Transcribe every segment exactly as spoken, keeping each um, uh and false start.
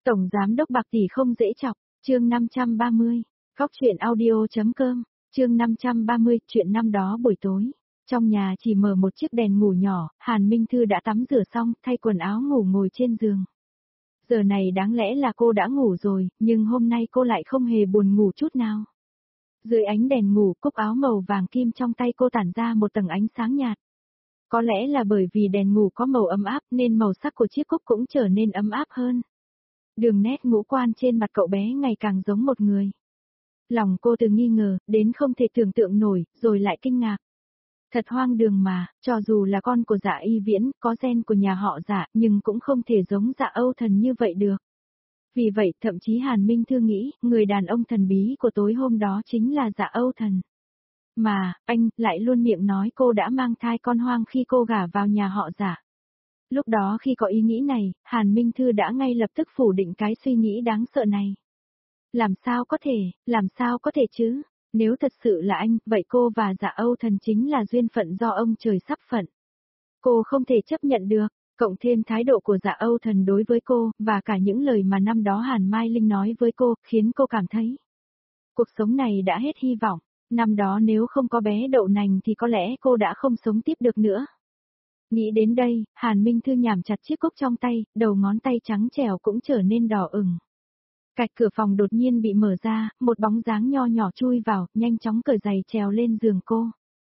Tổng giám đốc Bạc tỷ không dễ chọc, chương năm trăm ba mươi, Góc truyện audio.com, chương năm trăm ba mươi, chuyện năm đó buổi tối. Trong nhà chỉ mở một chiếc đèn ngủ nhỏ, Hàn Minh Thư đã tắm rửa xong, thay quần áo ngủ ngồi trên giường. Giờ này đáng lẽ là cô đã ngủ rồi, nhưng hôm nay cô lại không hề buồn ngủ chút nào. Dưới ánh đèn ngủ, cúc áo màu vàng kim trong tay cô tản ra một tầng ánh sáng nhạt. Có lẽ là bởi vì đèn ngủ có màu ấm áp nên màu sắc của chiếc cúc cũng trở nên ấm áp hơn. Đường nét ngũ quan trên mặt cậu bé ngày càng giống một người. Lòng cô từ nghi ngờ, đến không thể tưởng tượng nổi, rồi lại kinh ngạc. Thật hoang đường mà, cho dù là con của Dạ Y Viễn, có gen của nhà họ Dạ, nhưng cũng không thể giống Dạ Âu Thần như vậy được. Vì vậy, thậm chí Hàn Minh Thư nghĩ, người đàn ông thần bí của tối hôm đó chính là Dạ Âu Thần. Mà, anh, lại luôn miệng nói cô đã mang thai con hoang khi cô gả vào nhà họ Dạ. Lúc đó khi có ý nghĩ này, Hàn Minh Thư đã ngay lập tức phủ định cái suy nghĩ đáng sợ này. Làm sao có thể, làm sao có thể chứ? Nếu thật sự là anh, vậy cô và Dạ Âu Thần chính là duyên phận do ông trời sắp phận. Cô không thể chấp nhận được, cộng thêm thái độ của Dạ Âu Thần đối với cô, và cả những lời mà năm đó Hàn Mai Linh nói với cô, khiến cô cảm thấy cuộc sống này đã hết hy vọng. Năm đó nếu không có bé đậu nành thì có lẽ cô đã không sống tiếp được nữa. Nghĩ đến đây, Hàn Minh Thư nhảm chặt chiếc cúc trong tay, đầu ngón tay trắng trẻo cũng trở nên đỏ ửng. Cạch cửa phòng đột nhiên bị mở ra, một bóng dáng nho nhỏ chui vào, nhanh chóng cởi giày trèo lên giường cô.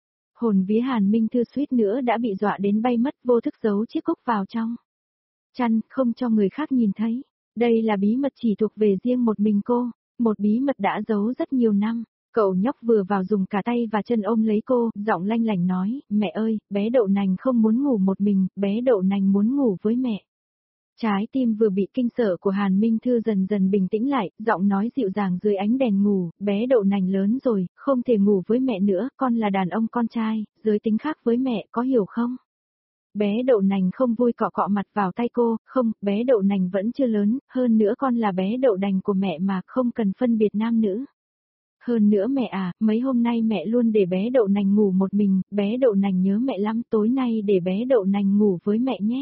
Hồn vía Hàn Minh Thư suýt nữa đã bị dọa đến bay mất, vô thức giấu chiếc cúc vào trong chăn, không cho người khác nhìn thấy. Đây là bí mật chỉ thuộc về riêng một mình cô, một bí mật đã giấu rất nhiều năm. Cậu nhóc vừa vào dùng cả tay và chân ôm lấy cô, giọng lanh lảnh nói, mẹ ơi, bé đậu nành không muốn ngủ một mình, bé đậu nành muốn ngủ với mẹ. Trái tim vừa bị kinh sợ của Hàn Minh Thư dần dần bình tĩnh lại, giọng nói dịu dàng dưới ánh đèn ngủ, bé đậu nành lớn rồi, không thể ngủ với mẹ nữa, con là đàn ông con trai, giới tính khác với mẹ, có hiểu không? Bé đậu nành không vui cọ cọ mặt vào tay cô, không, bé đậu nành vẫn chưa lớn, hơn nữa con là bé đậu nành của mẹ mà, không cần phân biệt nam nữ. Hơn nữa mẹ à, mấy hôm nay mẹ luôn để bé đậu nành ngủ một mình, bé đậu nành nhớ mẹ lắm, tối nay để bé đậu nành ngủ với mẹ nhé.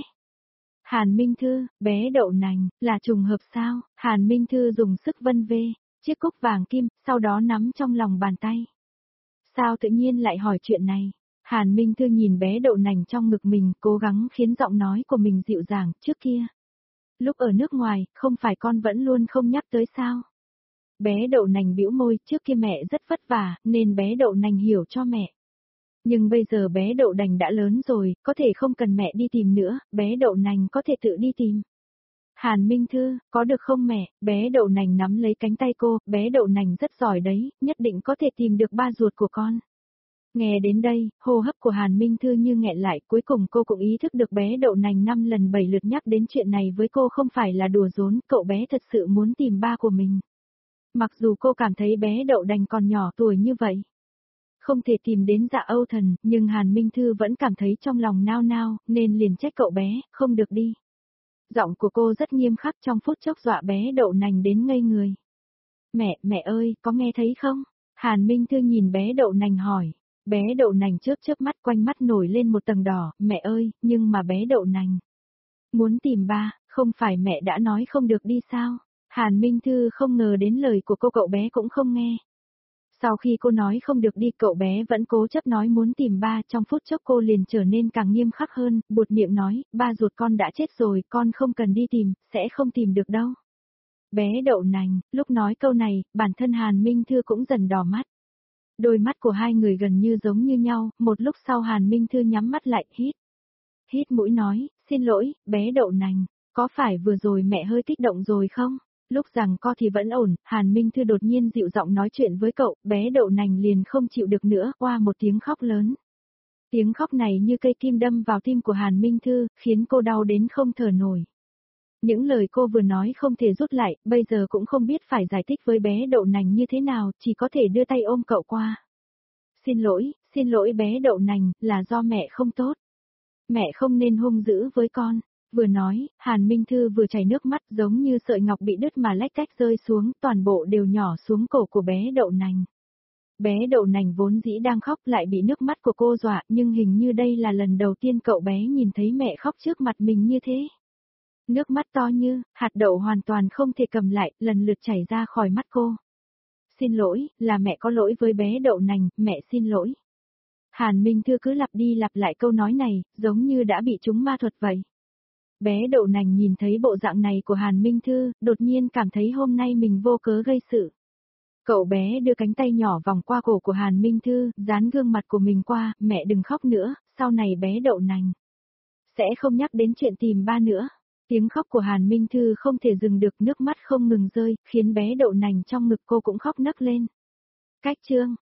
Hàn Minh Thư, bé đậu nành, là trùng hợp sao? Hàn Minh Thư dùng sức vân vê chiếc cúc vàng kim, sau đó nắm trong lòng bàn tay. Sao tự nhiên lại hỏi chuyện này? Hàn Minh Thư nhìn bé đậu nành trong ngực mình, cố gắng khiến giọng nói của mình dịu dàng, trước kia. Lúc ở nước ngoài, không phải con vẫn luôn không nhắc tới sao? Bé đậu nành bĩu môi, trước kia mẹ rất vất vả, nên bé đậu nành hiểu cho mẹ. Nhưng bây giờ bé đậu nành đã lớn rồi, có thể không cần mẹ đi tìm nữa, bé đậu nành có thể tự đi tìm. Hàn Minh Thư, có được không mẹ? Bé đậu nành nắm lấy cánh tay cô, bé đậu nành rất giỏi đấy, nhất định có thể tìm được ba ruột của con. Nghe đến đây, hô hấp của Hàn Minh Thư như nghẹn lại, cuối cùng cô cũng ý thức được bé đậu nành năm lần bảy lượt nhắc đến chuyện này với cô không phải là đùa giỡn, cậu bé thật sự muốn tìm ba của mình. Mặc dù cô cảm thấy bé đậu nành còn nhỏ tuổi như vậy, không thể tìm đến Dạ Âu Thần, nhưng Hàn Minh Thư vẫn cảm thấy trong lòng nao nao, nên liền trách cậu bé, không được đi. Giọng của cô rất nghiêm khắc, trong phút chốc dọa bé đậu nành đến ngây người. Mẹ, mẹ ơi, có nghe thấy không? Hàn Minh Thư nhìn bé đậu nành hỏi. Bé đậu nành chớp chớp mắt, quanh mắt nổi lên một tầng đỏ, mẹ ơi, nhưng mà bé đậu nành muốn tìm ba, không phải mẹ đã nói không được đi sao? Hàn Minh Thư không ngờ đến lời của cô, cậu bé cũng không nghe. Sau khi cô nói không được đi, cậu bé vẫn cố chấp nói muốn tìm ba, trong phút chốc cô liền trở nên càng nghiêm khắc hơn, buột miệng nói, ba ruột con đã chết rồi, con không cần đi tìm, sẽ không tìm được đâu. Bé đậu nành, lúc nói câu này, bản thân Hàn Minh Thư cũng dần đỏ mắt. Đôi mắt của hai người gần như giống như nhau, một lúc sau Hàn Minh Thư nhắm mắt lại, hít. Hít mũi nói, xin lỗi, bé đậu nành, có phải vừa rồi mẹ hơi kích động rồi không? Lúc rằng co thì vẫn ổn, Hàn Minh Thư đột nhiên dịu giọng nói chuyện với cậu, bé đậu nành liền không chịu được nữa, oa một tiếng khóc lớn. Tiếng khóc này như cây kim đâm vào tim của Hàn Minh Thư, khiến cô đau đến không thở nổi. Những lời cô vừa nói không thể rút lại, bây giờ cũng không biết phải giải thích với bé đậu nành như thế nào, chỉ có thể đưa tay ôm cậu qua. Xin lỗi, xin lỗi bé đậu nành, là do mẹ không tốt. Mẹ không nên hung dữ với con. Vừa nói, Hàn Minh Thư vừa chảy nước mắt giống như sợi ngọc bị đứt mà lách cách rơi xuống, toàn bộ đều nhỏ xuống cổ của bé đậu nành. Bé đậu nành vốn dĩ đang khóc lại bị nước mắt của cô dọa, nhưng hình như đây là lần đầu tiên cậu bé nhìn thấy mẹ khóc trước mặt mình như thế. Nước mắt to như, hạt đậu hoàn toàn không thể cầm lại, lần lượt chảy ra khỏi mắt cô. Xin lỗi, là mẹ có lỗi với bé đậu nành, mẹ xin lỗi. Hàn Minh Thư cứ lặp đi lặp lại câu nói này, giống như đã bị trúng ma thuật vậy. Bé đậu nành nhìn thấy bộ dạng này của Hàn Minh Thư, đột nhiên cảm thấy hôm nay mình vô cớ gây sự. Cậu bé đưa cánh tay nhỏ vòng qua cổ của Hàn Minh Thư, dán gương mặt của mình qua, mẹ đừng khóc nữa, sau này bé đậu nành sẽ không nhắc đến chuyện tìm ba nữa. Tiếng khóc của Hàn Minh Thư không thể dừng được, nước mắt không ngừng rơi, khiến bé đậu nành trong ngực cô cũng khóc nấc lên. Cách chương